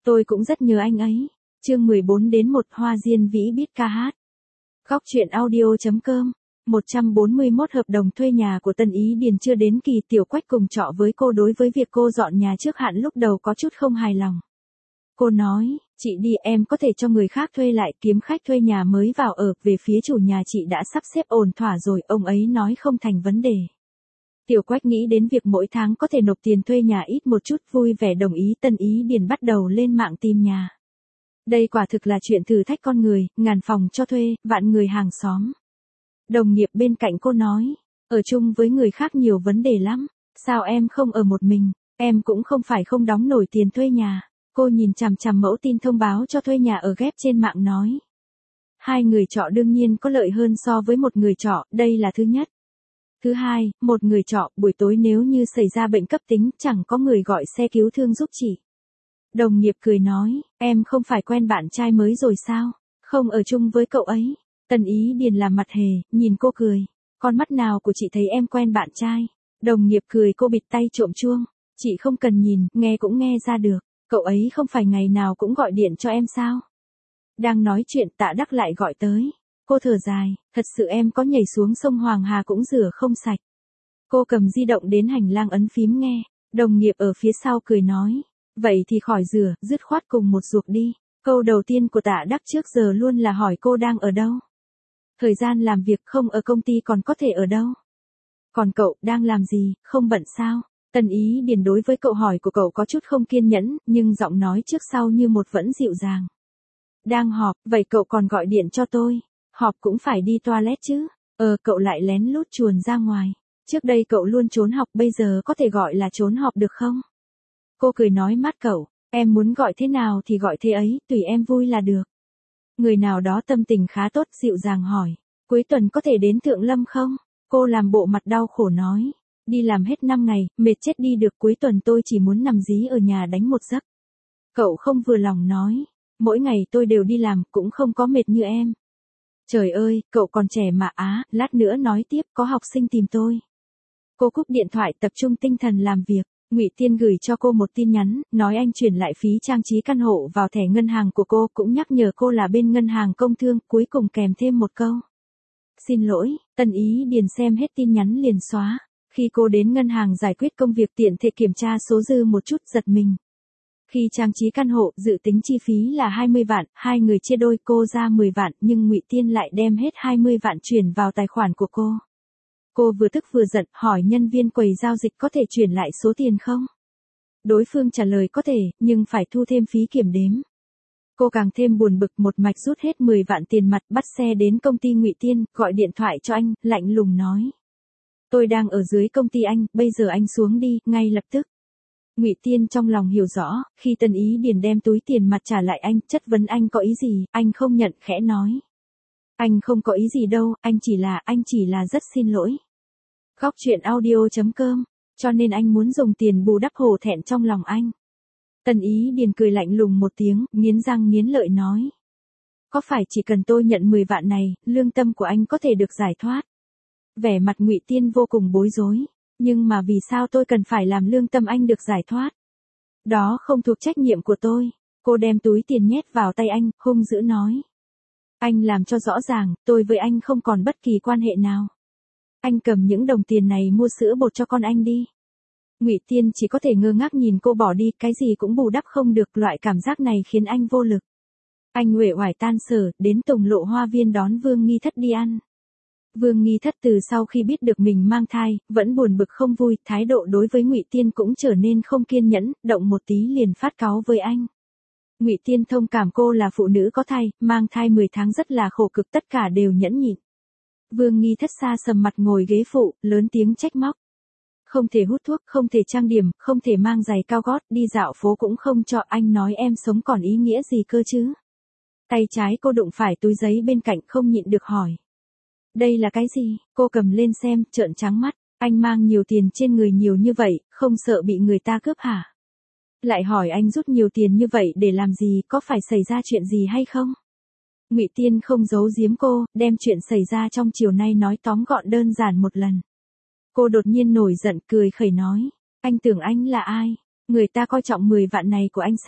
Tôi cũng rất nhớ anh ấy. Chương 14 đến 1 Hoa Diên Vĩ biết ca hát. Góc truyện audio.com 141 hợp đồng thuê nhà của Tân Ý Điền chưa đến kỳ, Tiểu Quách cùng trọ với cô. Đối với việc cô dọn nhà trước hạn lúc đầu có chút không hài lòng. Cô nói, chị đi, em có thể cho người khác thuê lại, kiếm khách thuê nhà mới vào ở. Về phía chủ nhà chị đã sắp xếp ổn thỏa rồi, ông ấy nói không thành vấn đề. Tiểu Quách nghĩ đến việc mỗi tháng có thể nộp tiền thuê nhà ít một chút, vui vẻ đồng ý. Tân Ý Điền bắt đầu lên mạng tìm nhà. Đây quả thực là chuyện thử thách con người, ngàn phòng cho thuê, vạn người hàng xóm. Đồng nghiệp bên cạnh cô nói, ở chung với người khác nhiều vấn đề lắm, sao em không ở một mình, em cũng không phải không đóng nổi tiền thuê nhà. Cô nhìn chằm chằm mẫu tin thông báo cho thuê nhà ở ghép trên mạng nói. 2 người trọ đương nhiên có lợi hơn so với 1 người trọ, đây là thứ nhất. Thứ hai, 1 người trọ, buổi tối nếu như xảy ra bệnh cấp tính, chẳng có người gọi xe cứu thương giúp chị. Đồng nghiệp cười nói, em không phải quen bạn trai mới rồi sao, không ở chung với cậu ấy. Tân Ý Điền làm mặt hề, nhìn cô cười. Con mắt nào của chị thấy em quen bạn trai? Đồng nghiệp cười, cô bịt tay trộm chuông. Chị không cần nhìn, nghe cũng nghe ra được. Cậu ấy không phải ngày nào cũng gọi điện cho em sao? Đang nói chuyện Tạ Đắc lại gọi tới. Cô thở dài, thật sự em có nhảy xuống sông Hoàng Hà cũng rửa không sạch. Cô cầm di động đến hành lang ấn phím nghe. Đồng nghiệp ở phía sau cười nói. Vậy thì khỏi rửa, dứt khoát cùng một ruột đi. Câu đầu tiên của Tạ Đắc trước giờ luôn là hỏi cô đang ở đâu. Thời gian làm việc không ở công ty còn có thể ở đâu. Còn cậu, đang làm gì, không bận sao? Tân Ý Điền đối với câu hỏi của cậu có chút không kiên nhẫn, nhưng giọng nói trước sau như một vẫn dịu dàng. Đang họp, vậy cậu còn gọi điện cho tôi. Họp cũng phải đi toilet chứ. Cậu lại lén lút chuồn ra ngoài. Trước đây cậu luôn trốn học, bây giờ có thể gọi là trốn họp được không? Cô cười nói mát cậu, em muốn gọi thế nào thì gọi thế ấy, tùy em vui là được. Người nào đó tâm tình khá tốt dịu dàng hỏi, cuối tuần có thể đến Thượng Lâm không? Cô làm bộ mặt đau khổ nói, đi làm hết 5 ngày, mệt chết đi được, cuối tuần tôi chỉ muốn nằm dí ở nhà đánh một giấc. Cậu không vừa lòng nói, mỗi ngày tôi đều đi làm, cũng không có mệt như em. Trời ơi, cậu còn trẻ mà lát nữa nói tiếp, có học sinh tìm tôi. Cô cúp điện thoại tập trung tinh thần làm việc. Ngụy Tiên gửi cho cô một tin nhắn, nói anh chuyển lại phí trang trí căn hộ vào thẻ ngân hàng của cô, cũng nhắc nhở cô là bên ngân hàng công thương, cuối cùng kèm thêm một câu. Xin lỗi. Tân Ý Điền xem hết tin nhắn liền xóa. Khi cô đến ngân hàng giải quyết công việc tiện thể kiểm tra số dư một chút, giật mình. Khi trang trí căn hộ, dự tính chi phí là 20 vạn, 2 người chia đôi, cô ra 10 vạn, nhưng Ngụy Tiên lại đem hết 20 vạn chuyển vào tài khoản của cô. Cô vừa tức vừa giận, hỏi nhân viên quầy giao dịch có thể chuyển lại số tiền không? Đối phương trả lời có thể, nhưng phải thu thêm phí kiểm đếm. Cô càng thêm buồn bực, một mạch rút hết 10 vạn tiền mặt, bắt xe đến công ty Ngụy Tiên, gọi điện thoại cho anh, lạnh lùng nói. Tôi đang ở dưới công ty anh, bây giờ anh xuống đi, ngay lập tức. Ngụy Tiên trong lòng hiểu rõ, khi Tân Ý Điền đem túi tiền mặt trả lại anh, chất vấn anh có ý gì, anh không nhận, khẽ nói. Anh không có ý gì đâu, anh chỉ là rất xin lỗi. Góc truyện audio.com, cho nên anh muốn dùng tiền bù đắp hổ thẹn trong lòng anh. Tân Ý Điền cười lạnh lùng một tiếng, nghiến răng nghiến lợi nói. Có phải chỉ cần tôi nhận 10 vạn này, lương tâm của anh có thể được giải thoát? Vẻ mặt Ngụy Tiên vô cùng bối rối, nhưng mà vì sao tôi cần phải làm lương tâm anh được giải thoát? Đó không thuộc trách nhiệm của tôi. Cô đem túi tiền nhét vào tay anh, hung dữ nói. Anh làm cho rõ ràng, tôi với anh không còn bất kỳ quan hệ nào. Anh cầm những đồng tiền này mua sữa bột cho con anh đi. Ngụy Tiên chỉ có thể ngơ ngác nhìn cô bỏ đi, cái gì cũng bù đắp không được, loại cảm giác này khiến anh vô lực. Anh uể oải tan sở, đến Tùng Lộ Hoa Viên đón Vương Nghi Thất đi ăn. Vương Nghi Thất từ sau khi biết được mình mang thai, vẫn buồn bực không vui, thái độ đối với Ngụy Tiên cũng trở nên không kiên nhẫn, động một tí liền phát cáu với anh. Ngụy Tiên thông cảm, cô là phụ nữ có thai, mang thai 10 tháng rất là khổ cực, tất cả đều nhẫn nhịn. Vương Nghi Thất xa sầm mặt ngồi ghế phụ, lớn tiếng trách móc. Không thể hút thuốc, không thể trang điểm, không thể mang giày cao gót, đi dạo phố cũng không cho, anh nói em sống còn ý nghĩa gì cơ chứ? Tay trái cô đụng phải túi giấy bên cạnh, không nhịn được hỏi. Đây là cái gì? Cô cầm lên xem, trợn trắng mắt. Anh mang nhiều tiền trên người nhiều như vậy, không sợ bị người ta cướp hả? Lại hỏi anh rút nhiều tiền như vậy để làm gì, có phải xảy ra chuyện gì hay không? Ngụy Tiên không giấu giếm cô, đem chuyện xảy ra trong chiều nay nói tóm gọn đơn giản một lần. Cô đột nhiên nổi giận, cười khẩy nói. Anh tưởng anh là ai? Người ta coi trọng 10 vạn này của anh sao?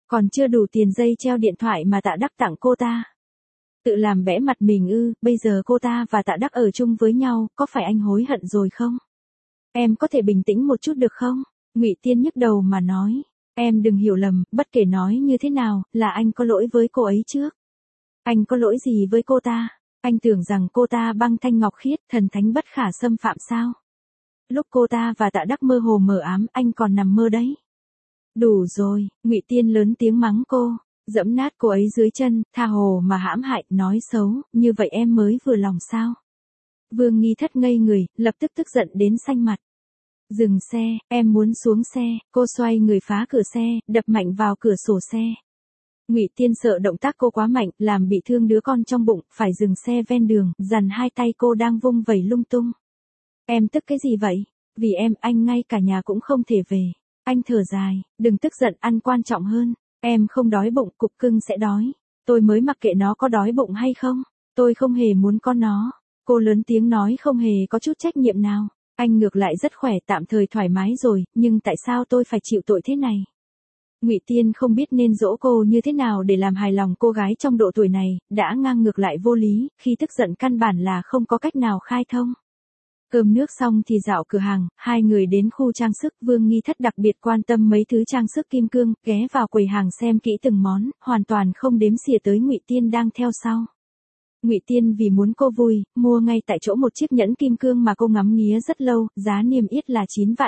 Còn chưa đủ tiền dây treo điện thoại mà Tạ Đắc tặng cô ta. Tự làm bẽ mặt mình ư? Bây giờ cô ta và Tạ Đắc ở chung với nhau, có phải anh hối hận rồi không? Em có thể bình tĩnh một chút được không? Ngụy Tiên nhức đầu mà nói. Em đừng hiểu lầm, bất kể nói như thế nào, là anh có lỗi với cô ấy trước. Anh có lỗi gì với cô ta? Anh tưởng rằng cô ta băng thanh ngọc khiết, thần thánh bất khả xâm phạm sao? Lúc cô ta và Tạ Đắc mơ hồ mờ ám, anh còn nằm mơ đấy. Đủ rồi, Ngụy Tiên lớn tiếng mắng cô, dẫm nát cô ấy dưới chân, tha hồ mà hãm hại, nói xấu, như vậy em mới vừa lòng sao? Vương Nghi Thất ngây người, lập tức tức giận đến xanh mặt. Dừng xe, em muốn xuống xe, cô xoay người phá cửa xe, đập mạnh vào cửa sổ xe. Ngụy Tiên sợ động tác cô quá mạnh, làm bị thương đứa con trong bụng, phải dừng xe ven đường, dằn hai tay cô đang vung vẩy lung tung. Em tức cái gì vậy? Vì em, anh ngay cả nhà cũng không thể về. Anh thở dài, đừng tức giận, ăn quan trọng hơn. Em không đói bụng, cục cưng sẽ đói. Tôi mới mặc kệ nó có đói bụng hay không. Tôi không hề muốn con nó. Cô lớn tiếng nói không hề có chút trách nhiệm nào. Anh ngược lại rất khỏe, tạm thời thoải mái rồi, nhưng tại sao tôi phải chịu tội thế này? Ngụy Tiên không biết nên dỗ cô như thế nào để làm hài lòng cô gái trong độ tuổi này, đã ngang ngược lại vô lý, khi tức giận căn bản là không có cách nào khai thông. Cơm nước xong thì dạo cửa hàng, hai người đến khu trang sức, Vương Nghi Thất đặc biệt quan tâm mấy thứ trang sức kim cương, ghé vào quầy hàng xem kỹ từng món, hoàn toàn không đếm xỉa tới Ngụy Tiên đang theo sau. Ngụy Tiên vì muốn cô vui, mua ngay tại chỗ một chiếc nhẫn kim cương mà cô ngắm nghía rất lâu, giá niêm yết là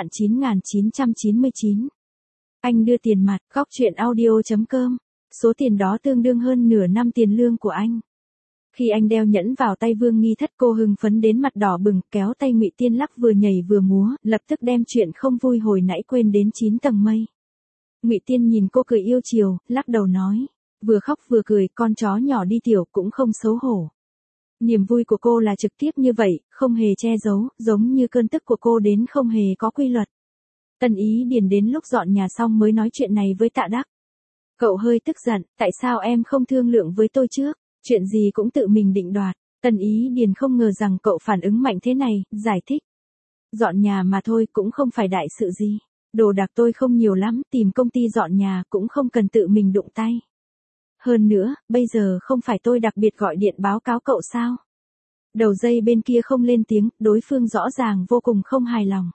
9.999. Anh đưa tiền mặt, góc truyện audio.com. Số tiền đó tương đương hơn nửa năm tiền lương của anh. Khi anh đeo nhẫn vào tay Vương Nghi Thất, cô hưng phấn đến mặt đỏ bừng, kéo tay Ngụy Tiên lắc vừa nhảy vừa múa, lập tức đem chuyện không vui hồi nãy quên đến 9 tầng mây. Ngụy Tiên nhìn cô cười yêu chiều, lắc đầu nói, vừa khóc vừa cười, con chó nhỏ đi tiểu cũng không xấu hổ. Niềm vui của cô là trực tiếp như vậy, không hề che giấu, giống như cơn tức của cô đến không hề có quy luật. Tân Ý Điền đến lúc dọn nhà xong mới nói chuyện này với Tạ Đắc. Cậu hơi tức giận, tại sao em không thương lượng với tôi trước, chuyện gì cũng tự mình định đoạt. Tân Ý Điền không ngờ rằng cậu phản ứng mạnh thế này, giải thích. Dọn nhà mà thôi, cũng không phải đại sự gì. Đồ đạc tôi không nhiều lắm, tìm công ty dọn nhà cũng không cần tự mình đụng tay. Hơn nữa, bây giờ không phải tôi đặc biệt gọi điện báo cáo cậu sao? Đầu dây bên kia không lên tiếng, đối phương rõ ràng vô cùng không hài lòng.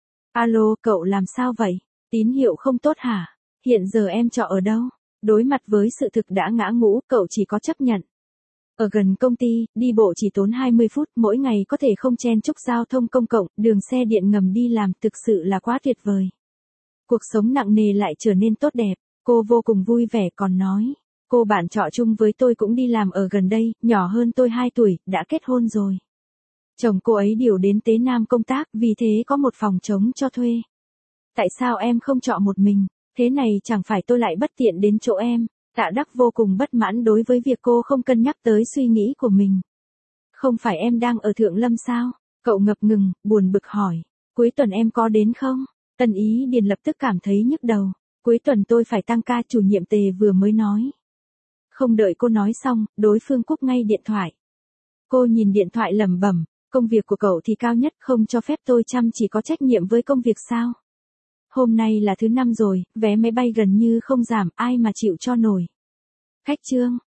Alo, cậu làm sao vậy? Tín hiệu không tốt hả? Hiện giờ em trọ ở đâu? Đối mặt với sự thực đã ngã ngũ, cậu chỉ có chấp nhận. Ở gần công ty, đi bộ chỉ tốn 20 phút, mỗi ngày có thể không chen chúc giao thông công cộng, đường xe điện ngầm đi làm, thực sự là quá tuyệt vời. Cuộc sống nặng nề lại trở nên tốt đẹp, cô vô cùng vui vẻ còn nói. Cô bạn trọ chung với tôi cũng đi làm ở gần đây, nhỏ hơn tôi 2 tuổi, đã kết hôn rồi. Chồng cô ấy điều đến Tế Nam công tác, vì thế có một phòng trống cho thuê. Tại sao em không trọ một mình? Thế này chẳng phải tôi lại bất tiện đến chỗ em. Tạ Đắc vô cùng bất mãn đối với việc cô không cân nhắc tới suy nghĩ của mình. Không phải em đang ở Thượng Lâm sao? Cậu ngập ngừng, buồn bực hỏi. Cuối tuần em có đến không? Tân Ý Điền lập tức cảm thấy nhức đầu. Cuối tuần tôi phải tăng ca, chủ nhiệm Tề vừa mới nói. Không đợi cô nói xong, đối phương cúp ngay điện thoại. Cô nhìn điện thoại lẩm bẩm, công việc của cậu thì cao nhất, không cho phép tôi chăm chỉ có trách nhiệm với công việc sao? Hôm nay là thứ 5 rồi, vé máy bay gần như không giảm, ai mà chịu cho nổi. Khách trương,